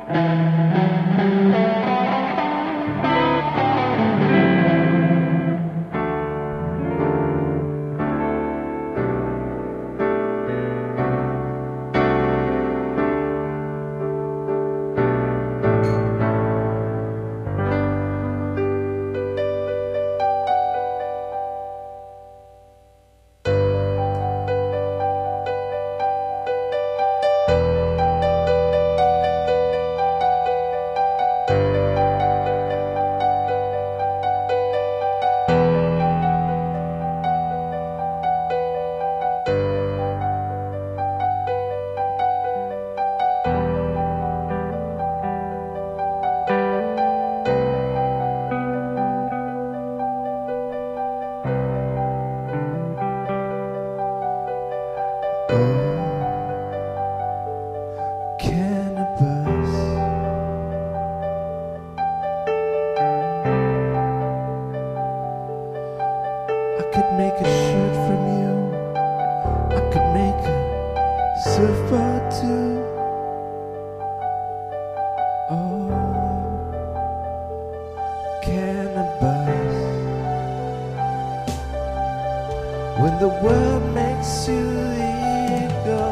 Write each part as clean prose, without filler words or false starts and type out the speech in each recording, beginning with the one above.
When the world makes you eager,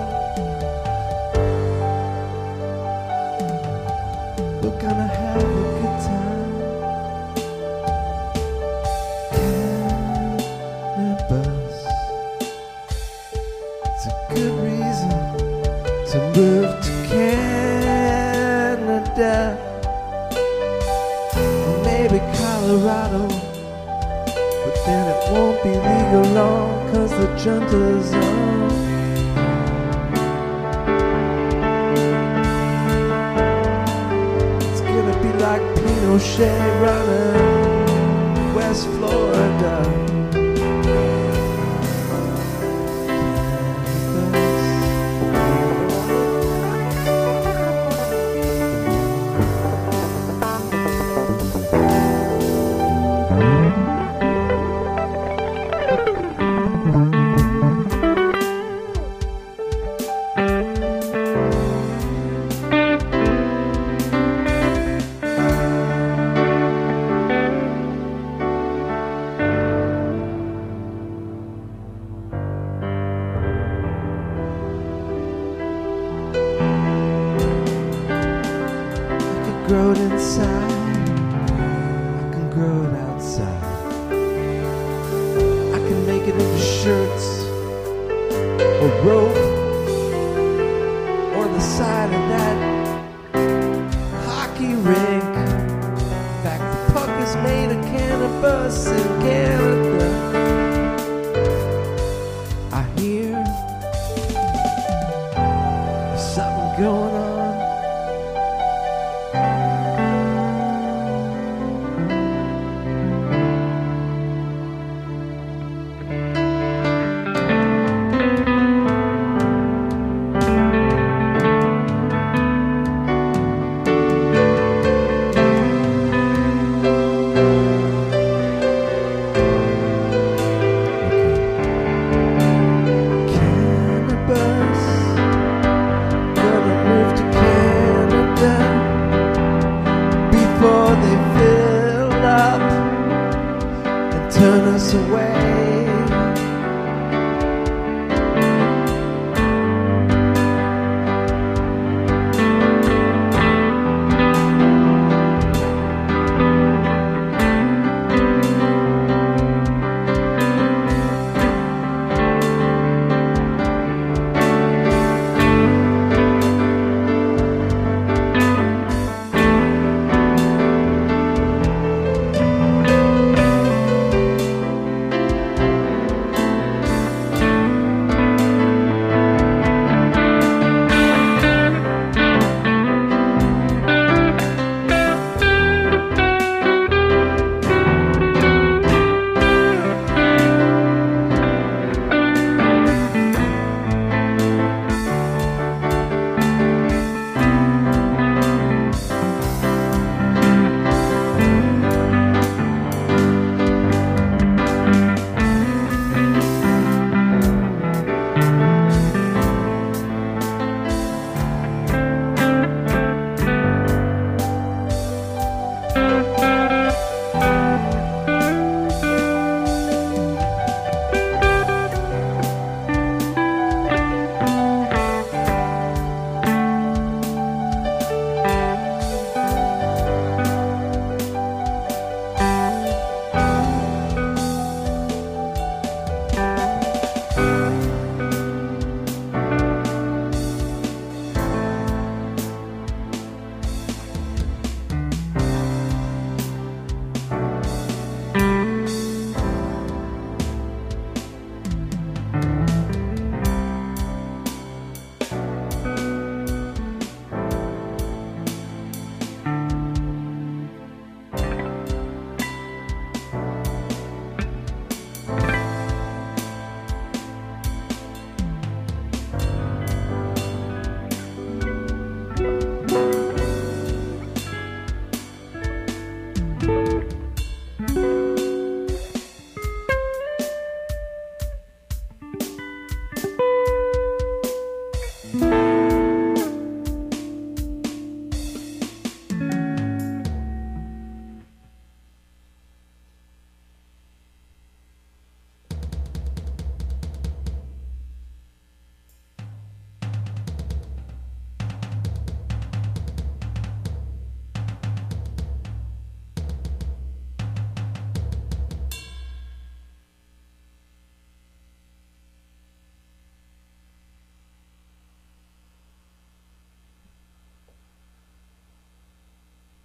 we're gonna have a good time. Cannabis, it's a good reason to move to Canada, or maybe Colorado. But then it won't be legal long, 'cause the junta's on. It's gonna be like Pinochet running West Florida. Grow it inside, I can grow it outside. I can make it into shirts, or rope, or the side of that hockey rink. In fact, the puck is made of cannabis in Canada. I hear there's something going on. Turn us away.